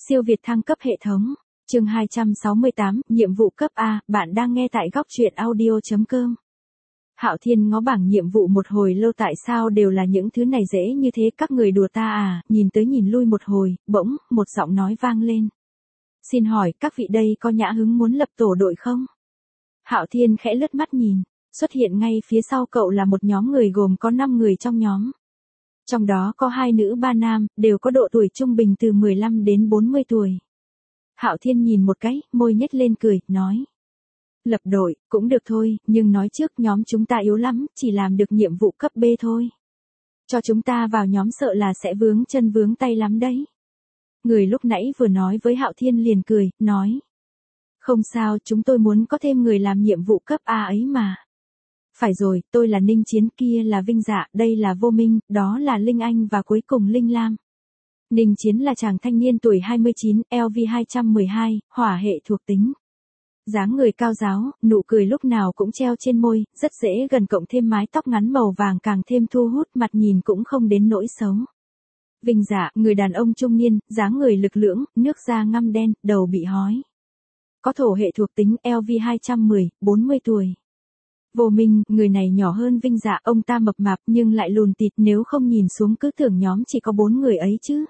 Siêu Việt thăng cấp hệ thống. Chương 268, nhiệm vụ cấp A, bạn đang nghe tại góc truyện audio.com. Hạo Thiên ngó bảng nhiệm vụ một hồi lâu, tại sao đều là những thứ này dễ như thế, các người đùa ta à, nhìn tới nhìn lui một hồi, bỗng, một giọng nói vang lên. Xin hỏi, các vị đây có nhã hứng muốn lập tổ đội không? Hạo Thiên khẽ lướt mắt nhìn, xuất hiện ngay phía sau cậu là một nhóm người gồm có 5 người trong nhóm. Trong đó có 2 nữ 3 nam, đều có độ tuổi trung bình từ 15 đến 40 tuổi. Hạo Thiên nhìn một cái, môi nhếch lên cười, nói. Lập đội, cũng được thôi, nhưng nói trước nhóm chúng ta yếu lắm, chỉ làm được nhiệm vụ cấp B thôi. Cho chúng ta vào nhóm sợ là sẽ vướng chân vướng tay lắm đấy. Người lúc nãy vừa nói với Hạo Thiên liền cười, nói. Không sao, chúng tôi muốn có thêm người làm nhiệm vụ cấp A ấy mà. Phải rồi, tôi là Ninh Chiến, kia là Vinh Dạ, đây là Vô Minh, đó là Linh Anh và cuối cùng Linh Lam. Ninh Chiến là chàng thanh niên tuổi 29, LV 212, hỏa hệ thuộc tính. Dáng người cao ráo, nụ cười lúc nào cũng treo trên môi, rất dễ gần, cộng thêm mái tóc ngắn màu vàng càng thêm thu hút, mặt nhìn cũng không đến nỗi xấu. Vinh Dạ, người đàn ông trung niên, dáng người lực lưỡng, nước da ngăm đen, đầu bị hói. Có thổ hệ thuộc tính, LV 210, 40 tuổi. Vô Minh, người này nhỏ hơn Vinh Dạ, ông ta mập mạp nhưng lại lùn tịt, nếu không nhìn xuống cứ tưởng nhóm chỉ có 4 người ấy chứ.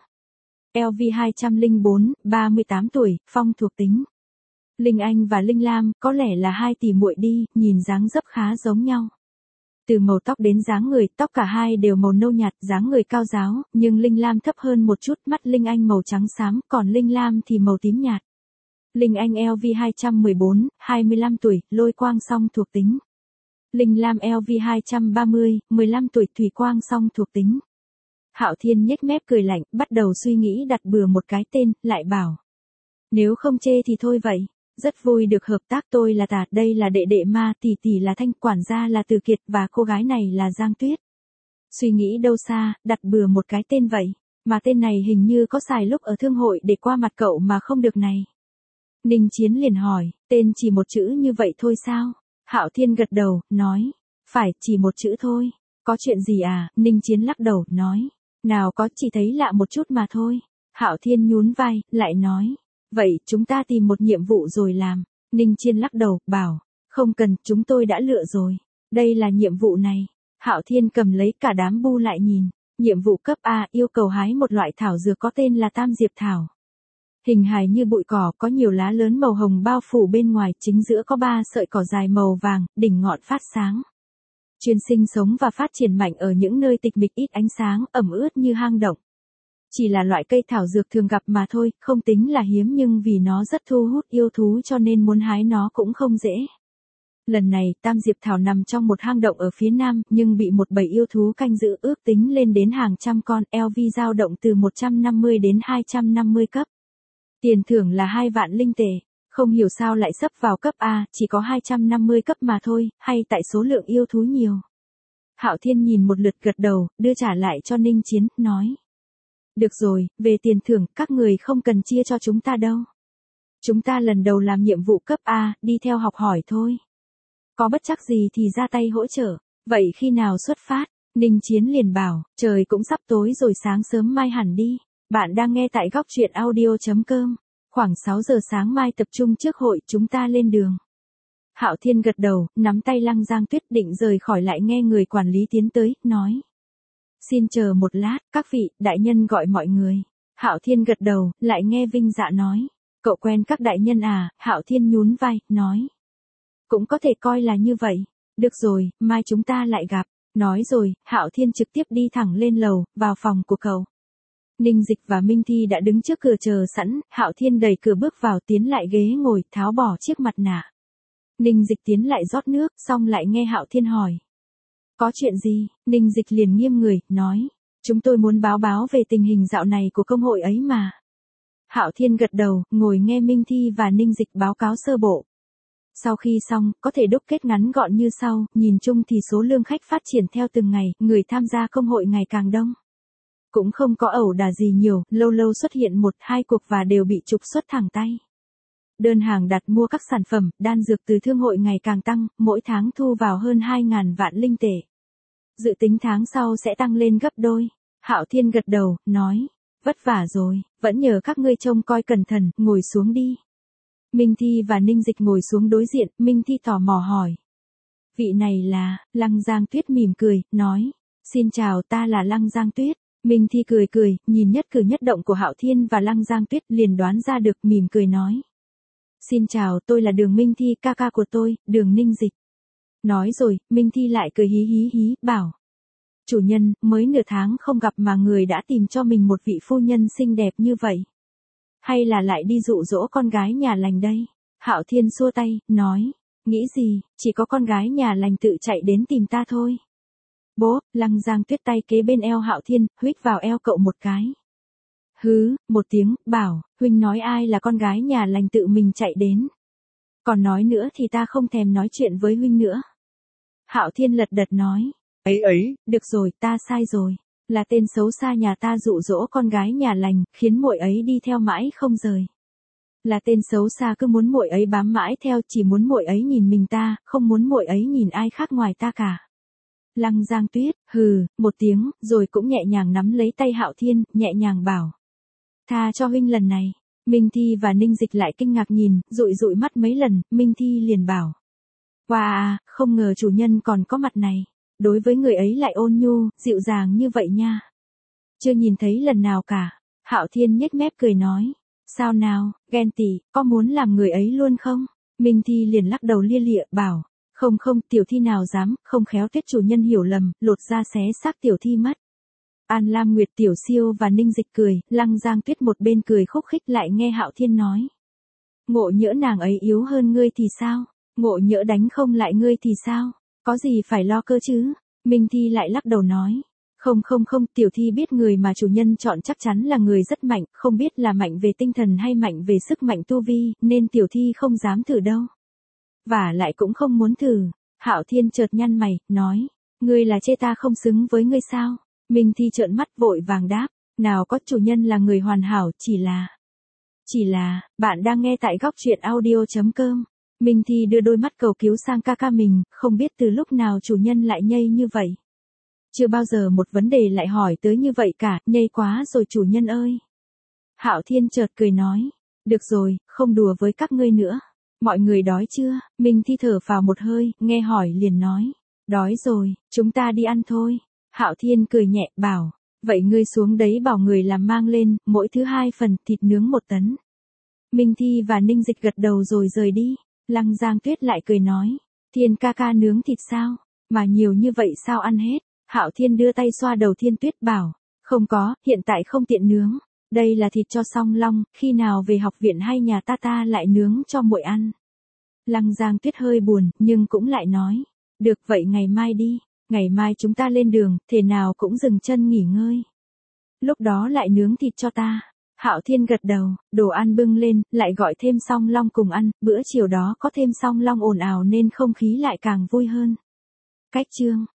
LV 204, 38 tuổi, phong thuộc tính. Linh Anh và Linh Lam, có lẽ là 2 tỷ muội đi, nhìn dáng dấp khá giống nhau. Từ màu tóc đến dáng người, tóc cả hai đều màu nâu nhạt, dáng người cao ráo, nhưng Linh Lam thấp hơn một chút, mắt Linh Anh màu trắng xám, còn Linh Lam thì màu tím nhạt. Linh Anh LV 214, 25 tuổi, lôi quang song thuộc tính. Linh Lam LV 230, 15 tuổi, thủy quang song thuộc tính. Hạo Thiên nhếch mép cười lạnh, bắt đầu suy nghĩ đặt bừa một cái tên, lại bảo. Nếu không chê thì thôi vậy, rất vui được hợp tác, tôi là Tạt, đây là đệ đệ Ma, tỷ tỷ là Thanh, quản gia là Từ Kiệt và cô gái này là Giang Tuyết. Suy nghĩ đâu xa, đặt bừa một cái tên vậy, mà tên này hình như có xài lúc ở thương hội để qua mặt cậu mà không được này. Ninh Chiến liền hỏi, tên chỉ một chữ như vậy thôi sao? Hạo Thiên gật đầu, nói, phải, chỉ một chữ thôi. Có chuyện gì à? Ninh Chiến lắc đầu, nói, nào có, chỉ thấy lạ một chút mà thôi. Hạo Thiên nhún vai, lại nói, vậy chúng ta tìm một nhiệm vụ rồi làm. Ninh Chiến lắc đầu, bảo, không cần, chúng tôi đã lựa rồi. Đây là nhiệm vụ này. Hạo Thiên cầm lấy cả đám bu lại nhìn. Nhiệm vụ cấp A, yêu cầu hái một loại thảo dược có tên là Tam Diệp Thảo. Hình hài như bụi cỏ, có nhiều lá lớn màu hồng bao phủ bên ngoài, chính giữa có 3 sợi cỏ dài màu vàng, đỉnh ngọn phát sáng. Chuyên sinh sống và phát triển mạnh ở những nơi tịch mịch ít ánh sáng, ẩm ướt như hang động. Chỉ là loại cây thảo dược thường gặp mà thôi, không tính là hiếm, nhưng vì nó rất thu hút yêu thú cho nên muốn hái nó cũng không dễ. Lần này, Tam Diệp Thảo nằm trong một hang động ở phía nam, nhưng bị một bầy yêu thú canh giữ, ước tính lên đến hàng trăm con, LV dao động từ 150 đến 250 cấp. Tiền thưởng là 2 vạn linh tệ, không hiểu sao lại sấp vào cấp A, chỉ có 250 cấp mà thôi, hay tại số lượng yêu thú nhiều. Hạo Thiên nhìn một lượt gật đầu, đưa trả lại cho Ninh Chiến, nói. Được rồi, về tiền thưởng, các người không cần chia cho chúng ta đâu. Chúng ta lần đầu làm nhiệm vụ cấp A, đi theo học hỏi thôi. Có bất trắc gì thì ra tay hỗ trợ, vậy khi nào xuất phát? Ninh Chiến liền bảo, trời cũng sắp tối rồi, sáng sớm mai hẳn đi. Bạn đang nghe tại góc truyện audio.com. Khoảng 6 giờ sáng mai tập trung trước hội, chúng ta lên đường. Hạo Thiên gật đầu, nắm tay Lăng Giang Tuyết định rời khỏi, lại nghe người quản lý tiến tới, nói. Xin chờ một lát, các vị, đại nhân gọi mọi người. Hạo Thiên gật đầu, lại nghe Vinh Dạ nói. Cậu quen các đại nhân à? Hạo Thiên nhún vai, nói. Cũng có thể coi là như vậy. Được rồi, mai chúng ta lại gặp. Nói rồi, Hạo Thiên trực tiếp đi thẳng lên lầu, vào phòng của cậu. Ninh Dịch và Minh Thi đã đứng trước cửa chờ sẵn, Hạo Thiên đẩy cửa bước vào, tiến lại ghế ngồi, tháo bỏ chiếc mặt nạ. Ninh Dịch tiến lại rót nước, xong lại nghe Hạo Thiên hỏi. Có chuyện gì? Ninh Dịch liền nghiêm người, nói. Chúng tôi muốn báo về tình hình dạo này của công hội ấy mà. Hạo Thiên gật đầu, ngồi nghe Minh Thi và Ninh Dịch báo cáo sơ bộ. Sau khi xong, có thể đúc kết ngắn gọn như sau, nhìn chung thì số lượng khách phát triển theo từng ngày, người tham gia công hội ngày càng đông. Cũng không có ẩu đả gì nhiều, lâu lâu xuất hiện 1-2 cuộc và đều bị trục xuất thẳng tay. Đơn hàng đặt mua các sản phẩm, đan dược từ thương hội ngày càng tăng, mỗi tháng thu vào hơn 2.000 vạn linh tệ. Dự tính tháng sau sẽ tăng lên gấp đôi. Hạo Thiên gật đầu, nói. Vất vả rồi, vẫn nhờ các ngươi trông coi cẩn thận, ngồi xuống đi. Minh Thi và Ninh Dịch ngồi xuống đối diện, Minh Thi tò mò hỏi. Vị này là, Lăng Giang Tuyết mỉm cười, nói. Xin chào, ta là Lăng Giang Tuyết. Minh Thi cười cười, nhìn nhất cử nhất động của Hạo Thiên và Lăng Giang Tuyết liền đoán ra được, mỉm cười nói. Xin chào, tôi là Đường Minh Thi, ca ca của tôi, Đường Ninh Dịch. Nói rồi, Minh Thi lại cười hí hí hí, bảo. Chủ nhân, mới nửa tháng không gặp mà người đã tìm cho mình một vị phu nhân xinh đẹp như vậy. Hay là lại đi dụ dỗ con gái nhà lành đây? Hạo Thiên xua tay, nói. Nghĩ gì, chỉ có con gái nhà lành tự chạy đến tìm ta thôi. Bố, Lăng Giang Tuyết tay kế bên eo Hạo Thiên, huýt vào eo cậu một cái. Hứ, một tiếng, bảo, huynh nói ai là con gái nhà lành tự mình chạy đến. Còn nói nữa thì ta không thèm nói chuyện với huynh nữa. Hạo Thiên lật đật nói. Ấy, được rồi, ta sai rồi. Là tên xấu xa nhà ta dụ dỗ con gái nhà lành, khiến muội ấy đi theo mãi không rời. Là tên xấu xa cứ muốn muội ấy bám mãi theo, chỉ muốn muội ấy nhìn mình ta, không muốn muội ấy nhìn ai khác ngoài ta cả. Lăng Giang Tuyết, hừ, một tiếng, rồi cũng nhẹ nhàng nắm lấy tay Hạo Thiên, nhẹ nhàng bảo. Tha cho huynh lần này. Minh Thi và Ninh Dịch lại kinh ngạc nhìn, dụi dụi mắt mấy lần, Minh Thi liền bảo. Wow, không ngờ chủ nhân còn có mặt này. Đối với người ấy lại ôn nhu, dịu dàng như vậy nha. Chưa nhìn thấy lần nào cả. Hạo Thiên nhếch mép cười nói. Sao nào, ghen tị, có muốn làm người ấy luôn không? Minh Thi liền lắc đầu lia lịa, bảo. Không, tiểu thi nào dám, không khéo Tuyết chủ nhân hiểu lầm, lột ra xé xác tiểu thi mất. An Lam Nguyệt, Tiểu Siêu và Ninh Dịch cười, Lăng Giang Tuyết một bên cười khúc khích lại nghe Hạo Thiên nói. Ngộ nhỡ nàng ấy yếu hơn ngươi thì sao? Ngộ nhỡ đánh không lại ngươi thì sao? Có gì phải lo cơ chứ? Minh Thi lại lắc đầu nói. Không, tiểu thi biết người mà chủ nhân chọn chắc chắn là người rất mạnh, không biết là mạnh về tinh thần hay mạnh về sức mạnh tu vi, nên tiểu thi không dám thử đâu. Và lại cũng không muốn thử. Hạo Thiên chợt nhăn mày, nói. Ngươi là chê ta không xứng với ngươi sao? Minh Thi trợn mắt vội vàng đáp. Nào có, chủ nhân là người hoàn hảo, chỉ là, bạn đang nghe tại góc truyện audio.com. Minh Thi đưa đôi mắt cầu cứu sang ca ca mình, không biết từ lúc nào chủ nhân lại nhây như vậy. Chưa bao giờ một vấn đề lại hỏi tới như vậy cả, nhây quá rồi chủ nhân ơi. Hạo Thiên chợt cười nói. Được rồi, không đùa với các ngươi nữa. Mọi người đói chưa? Minh Thi thở phào một hơi, nghe hỏi liền nói. Đói rồi, chúng ta đi ăn thôi. Hạo Thiên cười nhẹ, bảo. Vậy ngươi xuống đấy bảo người làm mang lên, mỗi thứ 2 phần, thịt nướng 1 tấn. Minh Thi và Ninh Dịch gật đầu rồi rời đi. Lăng Giang Tuyết lại cười nói. Thiên ca ca nướng thịt sao? Mà nhiều như vậy sao ăn hết? Hạo Thiên đưa tay xoa đầu Thiên Tuyết bảo. Không có, hiện tại không tiện nướng. Đây là thịt cho Song Long, khi nào về học viện hay nhà ta lại nướng cho muội ăn. Lăng Giang Tuyết hơi buồn, nhưng cũng lại nói. Được vậy ngày mai đi. Ngày mai chúng ta lên đường, thể nào cũng dừng chân nghỉ ngơi. Lúc đó lại nướng thịt cho ta. Hạo Thiên gật đầu, đồ ăn bưng lên, lại gọi thêm Song Long cùng ăn, bữa chiều đó có thêm Song Long ồn ào nên không khí lại càng vui hơn. Cách chương